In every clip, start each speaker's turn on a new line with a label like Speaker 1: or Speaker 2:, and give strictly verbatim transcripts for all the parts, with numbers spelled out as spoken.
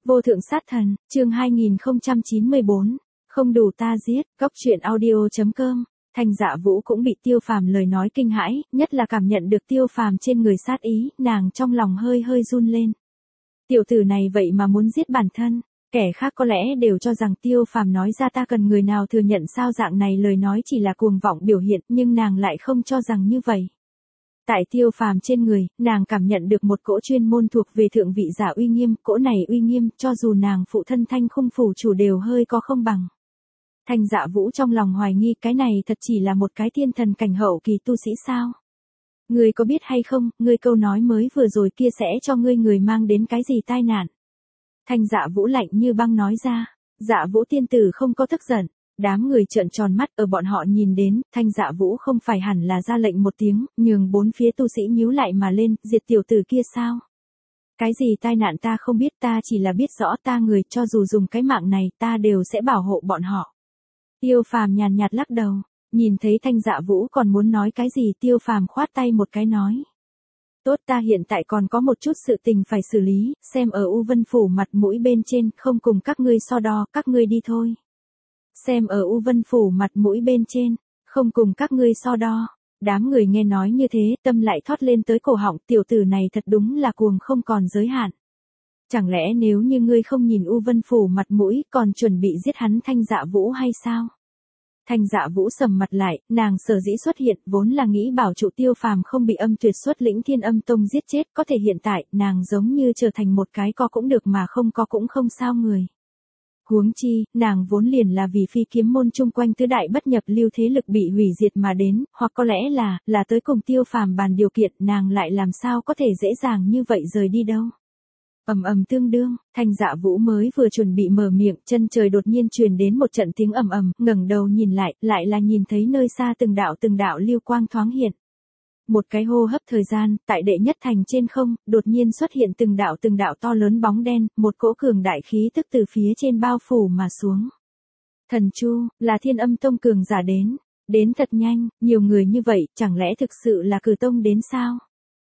Speaker 1: Vô thượng sát thần, chương hai nghìn không trăm chín mươi bốn, không đủ ta giết, góc truyện audio.com. Thanh Dạ Vũ cũng bị Tiêu Phàm lời nói kinh hãi, nhất là cảm nhận được Tiêu Phàm trên người sát ý, nàng trong lòng hơi hơi run lên. Tiểu tử này vậy mà muốn giết bản thân, kẻ khác có lẽ đều cho rằng Tiêu Phàm nói ra ta cần người nào thừa nhận sao dạng này lời nói chỉ là cuồng vọng biểu hiện, nhưng nàng lại không cho rằng như vậy. Tại Tiêu Phàm trên người, nàng cảm nhận được một cỗ chuyên môn thuộc về thượng vị giả uy nghiêm, cỗ này uy nghiêm, cho dù nàng phụ thân Thanh Khung phủ chủ đều hơi có không bằng. Thanh Dạ Vũ trong lòng hoài nghi cái này thật chỉ là một cái thiên thần cảnh hậu kỳ tu sĩ sao? Ngươi có biết hay không, ngươi câu nói mới vừa rồi kia sẽ cho ngươi người mang đến cái gì tai nạn? Thanh Dạ Vũ lạnh như băng nói ra. Dạ Vũ tiên tử không có tức giận. Đám người trợn tròn mắt ở bọn họ nhìn đến, Thanh Dạ Vũ không phải hẳn là ra lệnh một tiếng, nhường bốn phía tu sĩ nhíu lại mà lên, diệt tiểu tử kia sao? Cái gì tai nạn ta không biết, ta chỉ là biết rõ ta người, cho dù dùng cái mạng này ta đều sẽ bảo hộ bọn họ. Tiêu Phàm nhàn nhạt lắc đầu, nhìn thấy Thanh Dạ Vũ còn muốn nói cái gì, Tiêu Phàm khoát tay một cái nói. Tốt, ta hiện tại còn có một chút sự tình phải xử lý, xem ở U Vân Phủ mặt mũi bên trên, không cùng các ngươi so đo, các ngươi đi thôi. Xem ở U Vân Phủ mặt mũi bên trên, không cùng các ngươi so đo. Đám người nghe nói như thế, tâm lại thoát lên tới cổ họng, tiểu tử này thật đúng là cuồng không còn giới hạn. Chẳng lẽ nếu như ngươi không nhìn U Vân Phủ mặt mũi, còn chuẩn bị giết hắn Thanh Dạ Vũ hay sao? Thanh Dạ Vũ sầm mặt lại, nàng sở dĩ xuất hiện, vốn là nghĩ bảo trụ Tiêu Phàm không bị Âm Tuyệt xuất lĩnh Thiên Âm Tông giết chết, có thể hiện tại, nàng giống như trở thành một cái có cũng được mà không có cũng không sao người. Huống chi, nàng vốn liền là vì Phi Kiếm môn chung quanh tứ đại bất nhập lưu thế lực bị hủy diệt mà đến, hoặc có lẽ là, là tới cùng Tiêu Phàm bàn điều kiện, nàng lại làm sao có thể dễ dàng như vậy rời đi đâu. Ầm ầm tương đương, Thanh Dạ Vũ mới vừa chuẩn bị mở miệng, chân trời đột nhiên truyền đến một trận tiếng ầm ầm, ngẩng đầu nhìn lại, lại là nhìn thấy nơi xa từng đạo từng đạo lưu quang thoáng hiện. Một cái hô hấp thời gian, tại đệ nhất thành trên không, đột nhiên xuất hiện từng đạo từng đạo to lớn bóng đen, một cỗ cường đại khí tức từ phía trên bao phủ mà xuống. Thần Chu, là Thiên Âm Tông cường giả đến, đến thật nhanh, nhiều người như vậy, chẳng lẽ thực sự là Cử Tông đến sao?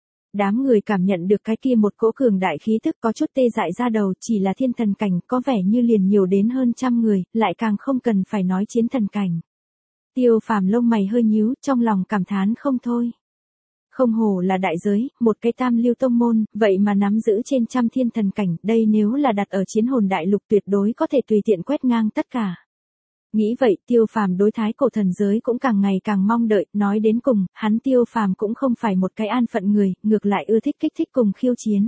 Speaker 1: Đám người cảm nhận được cái kia một cỗ cường đại khí tức có chút tê dại ra đầu, chỉ là thiên thần cảnh, có vẻ như liền nhiều đến hơn trăm người, lại càng không cần phải nói chiến thần cảnh. Tiêu Phàm lông mày hơi nhíu, trong lòng cảm thán không thôi. Không hổ là đại giới, một cái tam lưu tông môn, vậy mà nắm giữ trên trăm thiên thần cảnh, đây nếu là đặt ở chiến hồn đại lục tuyệt đối có thể tùy tiện quét ngang tất cả. Nghĩ vậy, Tiêu Phàm đối thái cổ thần giới cũng càng ngày càng mong đợi, nói đến cùng, hắn Tiêu Phàm cũng không phải một cái an phận người, ngược lại ưa thích kích thích cùng khiêu chiến.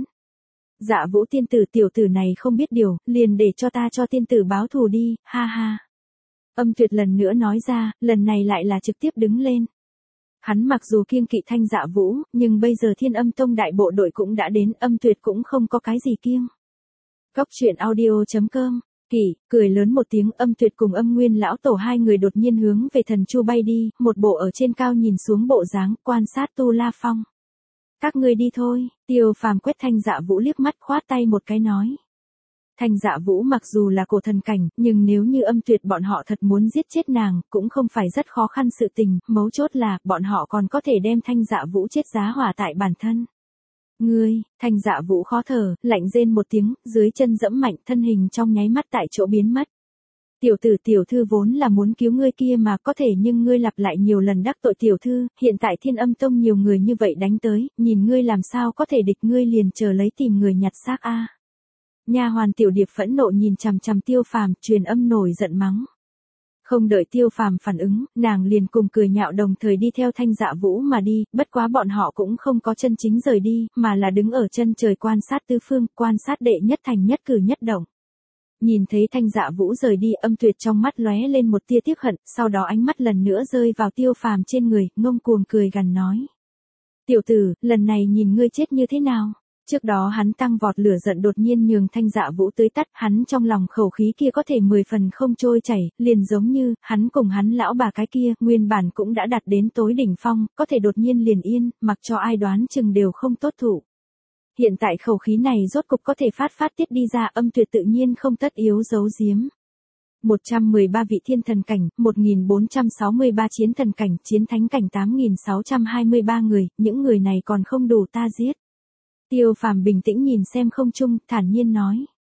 Speaker 1: Dạ Vũ tiên tử tiểu tử này không biết điều, liền để cho ta cho tiên tử báo thù đi, ha ha. Âm Tuyệt lần nữa nói ra, lần này lại là trực tiếp đứng lên. Hắn mặc dù kiêng kỵ Thanh Dạ Vũ, nhưng bây giờ Thiên Âm Tông đại bộ đội cũng đã đến, Âm Tuyệt cũng không có cái gì kiêng. Góc truyện audio.com. Kỳ, cười lớn một tiếng, Âm Tuyệt cùng Âm Nguyên lão tổ hai người đột nhiên hướng về Thần Chu bay đi, một bộ ở trên cao nhìn xuống bộ dáng, quan sát Tu La Phong. Các ngươi đi thôi, Tiêu Phàm quét Thanh Dạ Vũ liếc mắt, khoát tay một cái nói. Thanh Dạ Vũ mặc dù là cổ thần cảnh, nhưng nếu như Âm Tuyệt bọn họ thật muốn giết chết nàng, cũng không phải rất khó khăn sự tình, mấu chốt là, bọn họ còn có thể đem Thanh Dạ Vũ chết giá hỏa tại bản thân. Ngươi, Thanh Dạ Vũ khó thở, lạnh rên một tiếng, dưới chân dẫm mạnh, thân hình trong nháy mắt tại chỗ biến mất. Tiểu tử tiểu thư vốn là muốn cứu ngươi kia mà có thể, nhưng ngươi lặp lại nhiều lần đắc tội tiểu thư, hiện tại Thiên Âm Tông nhiều người như vậy đánh tới, nhìn ngươi làm sao có thể địch, ngươi liền chờ lấy tìm người nhặt xác a. Nha hoàn Tiểu Điệp phẫn nộ nhìn chằm chằm Tiêu Phàm, truyền âm nổi giận mắng. Không đợi Tiêu Phàm phản ứng, nàng liền cùng cười nhạo đồng thời đi theo Thanh Dạ Vũ mà đi, bất quá bọn họ cũng không có chân chính rời đi, mà là đứng ở chân trời quan sát tứ phương, quan sát đệ nhất thành nhất cử nhất động. Nhìn thấy Thanh Dạ Vũ rời đi, Âm Tuyệt trong mắt lóe lên một tia tiếc hận, sau đó ánh mắt lần nữa rơi vào Tiêu Phàm trên người, ngông cuồng cười gằn nói. Tiểu tử, lần này nhìn ngươi chết như thế nào? Trước đó hắn tăng vọt lửa giận đột nhiên nhường Thanh Dạ Vũ tưới tắt, hắn trong lòng khẩu khí kia có thể mười phần không trôi chảy, liền giống như, hắn cùng hắn lão bà cái kia, nguyên bản cũng đã đạt đến tối đỉnh phong, có thể đột nhiên liền yên, mặc cho ai đoán chừng đều không tốt thủ. Hiện tại khẩu khí này rốt cục có thể phát phát tiết đi ra, Âm Tuyệt tự nhiên không tất yếu giấu giếm. một trăm mười ba vị thiên thần cảnh, một nghìn bốn trăm sáu mươi ba chiến thần cảnh, chiến thánh cảnh tám nghìn sáu trăm hai mươi ba người, những người này còn không đủ ta giết. Tiêu Phàm bình tĩnh nhìn xem không trung, thản nhiên nói.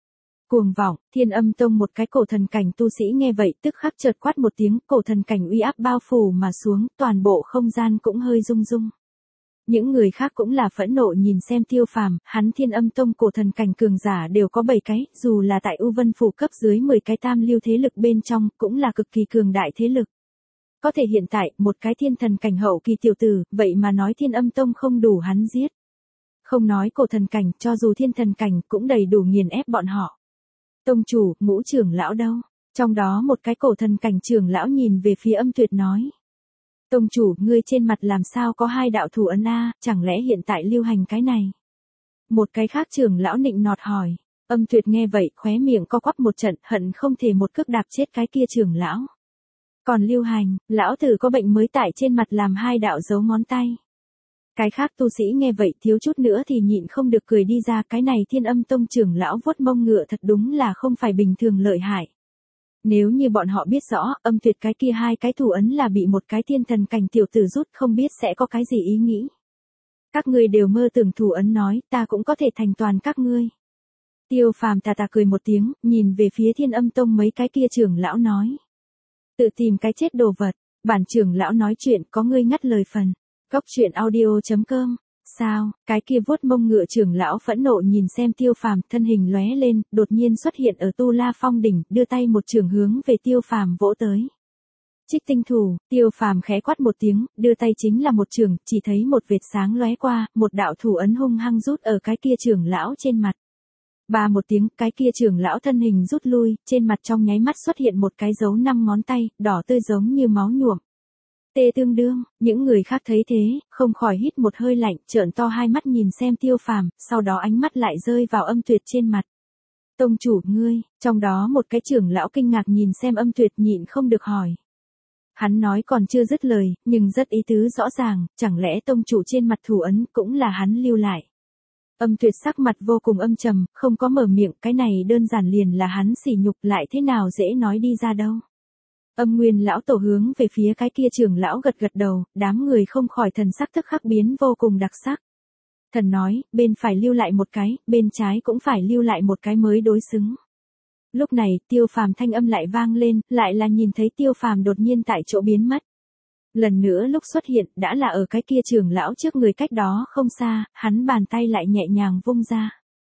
Speaker 1: Cuồng vọng, Thiên Âm Tông một cái cổ thần cảnh tu sĩ nghe vậy tức khắc chợt quát một tiếng, cổ thần cảnh uy áp bao phủ mà xuống, toàn bộ không gian cũng hơi rung rung. Những người khác cũng là phẫn nộ nhìn xem Tiêu Phàm, hắn Thiên Âm Tông cổ thần cảnh cường giả đều có bảy cái, dù là tại U Vân phủ cấp dưới mười cái tam lưu thế lực bên trong, cũng là cực kỳ cường đại thế lực. Có thể hiện tại, một cái thiên thần cảnh hậu kỳ tiểu tử, vậy mà nói Thiên Âm Tông không đủ hắn giết. Không nói cổ thần cảnh, cho dù thiên thần cảnh cũng đầy đủ nghiền ép bọn họ. Tông chủ, Ngũ trưởng lão đâu? Trong đó một cái cổ thần cảnh trưởng lão nhìn về phía Âm Tuyệt nói. Tông chủ, ngươi trên mặt làm sao có hai đạo thủ ấn a, chẳng lẽ hiện tại lưu hành cái này? Một cái khác trưởng lão nịnh nọt hỏi. Âm Tuyệt nghe vậy, khóe miệng co quắp một trận, hận không thể một cước đạp chết cái kia trưởng lão. Còn lưu hành, lão tử có bệnh mới tại trên mặt làm hai đạo dấu ngón tay. Cái khác tu sĩ nghe vậy thiếu chút nữa thì nhịn không được cười đi ra, cái này Thiên Âm Tông trưởng lão vuốt mông ngựa thật đúng là không phải bình thường lợi hại. Nếu như bọn họ biết rõ, Âm Tuyệt cái kia hai cái thủ ấn là bị một cái thiên thần cảnh tiểu tử rút, không biết sẽ có cái gì ý nghĩ. Các ngươi đều mơ tưởng thủ ấn nói, ta cũng có thể thành toàn các ngươi. Tiêu Phàm tà tà cười một tiếng, nhìn về phía Thiên Âm Tông mấy cái kia trưởng lão nói. Tự tìm cái chết đồ vật, bản trưởng lão nói chuyện có ngươi ngắt lời phần. Góc truyện audio chấm com. Sao, cái kia vuốt mông ngựa trưởng lão phẫn nộ nhìn xem Tiêu Phàm, thân hình lóe lên, đột nhiên xuất hiện ở Tu La Phong đỉnh, đưa tay một trường hướng về Tiêu Phàm vỗ tới. Trích tinh thủ, Tiêu Phàm khẽ quát một tiếng, đưa tay chính là một trường, chỉ thấy một vệt sáng lóe qua, một đạo thủ ấn hung hăng rút ở cái kia trưởng lão trên mặt. Ba một tiếng, cái kia trưởng lão thân hình rút lui, trên mặt trong nháy mắt xuất hiện một cái dấu năm ngón tay, đỏ tươi giống như máu nhuộm. Tê tương đương, những người khác thấy thế, không khỏi hít một hơi lạnh, trợn to hai mắt nhìn xem Tiêu Phàm, sau đó ánh mắt lại rơi vào Âm Tuyệt trên mặt. Tông chủ, ngươi, trong đó một cái trưởng lão kinh ngạc nhìn xem Âm Tuyệt nhịn không được hỏi. Hắn nói còn chưa dứt lời, nhưng rất ý tứ rõ ràng, chẳng lẽ tông chủ trên mặt thủ ấn cũng là hắn lưu lại. Âm Tuyệt sắc mặt vô cùng âm trầm, không có mở miệng, cái này đơn giản liền là hắn sỉ nhục, lại thế nào dễ nói đi ra đâu. Âm Nguyên lão tổ hướng về phía cái kia trưởng lão gật gật đầu, đám người không khỏi thần sắc tức khắc biến vô cùng đặc sắc. Thần nói, bên phải lưu lại một cái, bên trái cũng phải lưu lại một cái mới đối xứng. Lúc này, Tiêu Phàm thanh âm lại vang lên, lại là nhìn thấy Tiêu Phàm đột nhiên tại chỗ biến mất. Lần nữa lúc xuất hiện, đã là ở cái kia trưởng lão trước người cách đó không xa, hắn bàn tay lại nhẹ nhàng vung ra.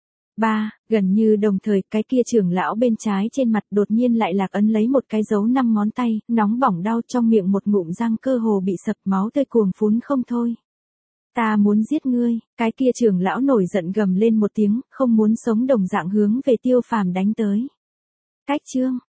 Speaker 1: Ba, gần như đồng thời, cái kia trưởng lão bên trái trên mặt đột nhiên lại lạc ấn lấy một cái dấu năm ngón tay, nóng bỏng đau trong miệng một ngụm răng cơ hồ bị sập, máu tươi cuồng phún không thôi. Ta muốn giết ngươi, cái kia trưởng lão nổi giận gầm lên một tiếng, không muốn sống đồng dạng hướng về Tiêu Phàm đánh tới. Cách chương,